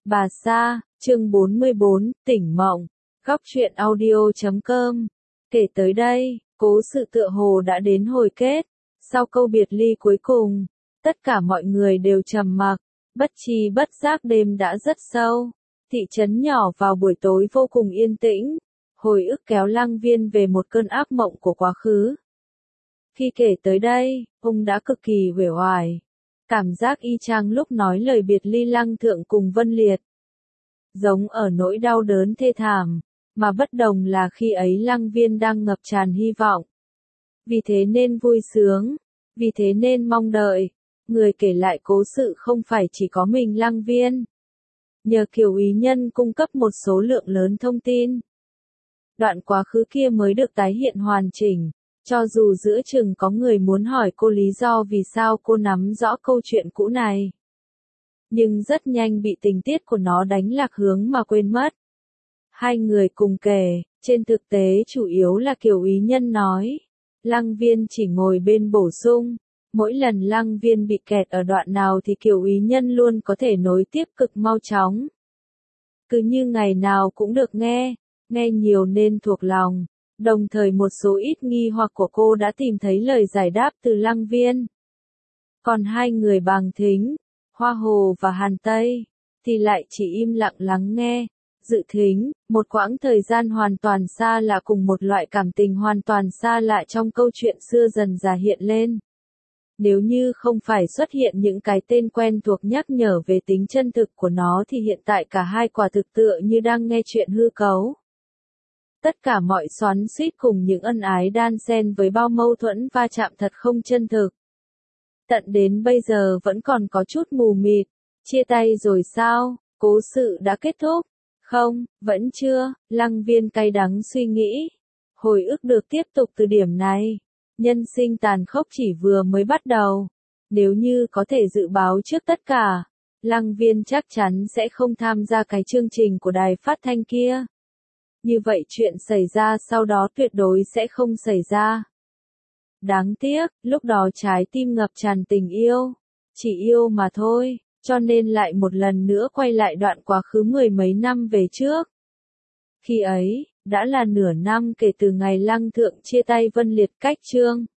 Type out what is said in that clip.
Bà Sa, chương 44, tỉnh mộng. Góc truyện audio.com. Kể tới đây, cố sự tựa hồ đã đến hồi kết. Sau câu biệt ly cuối cùng, tất cả mọi người đều trầm mặc, bất tri bất giác đêm đã rất sâu. Thị trấn nhỏ vào buổi tối vô cùng yên tĩnh, hồi ức kéo Lăng Viên về một cơn ác mộng của quá khứ. Khi kể tới đây, ông đã cực kỳ uể oải. Cảm giác y chang lúc nói lời biệt ly Lăng Thượng cùng Vân Liệt. Giống ở nỗi đau đớn thê thảm, mà bất đồng là khi ấy Lăng Viên đang ngập tràn hy vọng. Vì thế nên vui sướng, vì thế nên mong đợi, người kể lại cố sự không phải chỉ có mình Lăng Viên. Nhờ Kiều Ý Nhân cung cấp một số lượng lớn thông tin, đoạn quá khứ kia mới được tái hiện hoàn chỉnh. Cho dù giữa chừng có người muốn hỏi cô lý do vì sao cô nắm rõ câu chuyện cũ này, nhưng rất nhanh bị tình tiết của nó đánh lạc hướng mà quên mất. Hai người cùng kể, trên thực tế chủ yếu là Kiều Ý Nhân nói. Lăng Viên chỉ ngồi bên bổ sung. Mỗi lần Lăng Viên bị kẹt ở đoạn nào thì Kiều Ý Nhân luôn có thể nối tiếp cực mau chóng. Cứ như ngày nào cũng được nghe nhiều nên thuộc lòng. Đồng thời một số ít nghi hoặc của cô đã tìm thấy lời giải đáp từ Lăng Viên. Còn hai người Bàng Thính, Hoa Hồ và Hàn Tây, thì lại chỉ im lặng lắng nghe. Dự Thính, một quãng thời gian hoàn toàn xa lạ cùng một loại cảm tình hoàn toàn xa lạ trong câu chuyện xưa dần dà hiện lên. Nếu như không phải xuất hiện những cái tên quen thuộc nhắc nhở về tính chân thực của nó thì hiện tại cả hai quả thực tựa như đang nghe chuyện hư cấu. Tất cả mọi xoắn xuýt cùng những ân ái đan xen với bao mâu thuẫn va chạm thật không chân thực. Tận đến bây giờ vẫn còn có chút mù mịt. Chia tay rồi sao? Cố sự đã kết thúc? Không, vẫn chưa. Lăng Viên cay đắng suy nghĩ. Hồi ức được tiếp tục từ điểm này. Nhân sinh tàn khốc chỉ vừa mới bắt đầu. Nếu như có thể dự báo trước tất cả, Lăng Viên chắc chắn sẽ không tham gia cái chương trình của đài phát thanh kia. Như vậy chuyện xảy ra sau đó tuyệt đối sẽ không xảy ra. Đáng tiếc, lúc đó trái tim ngập tràn tình yêu. Chỉ yêu mà thôi, cho nên lại một lần nữa quay lại đoạn quá khứ mười mấy năm về trước. Khi ấy, đã là nửa năm kể từ ngày Lăng Thượng chia tay Vân Liệt cách chương.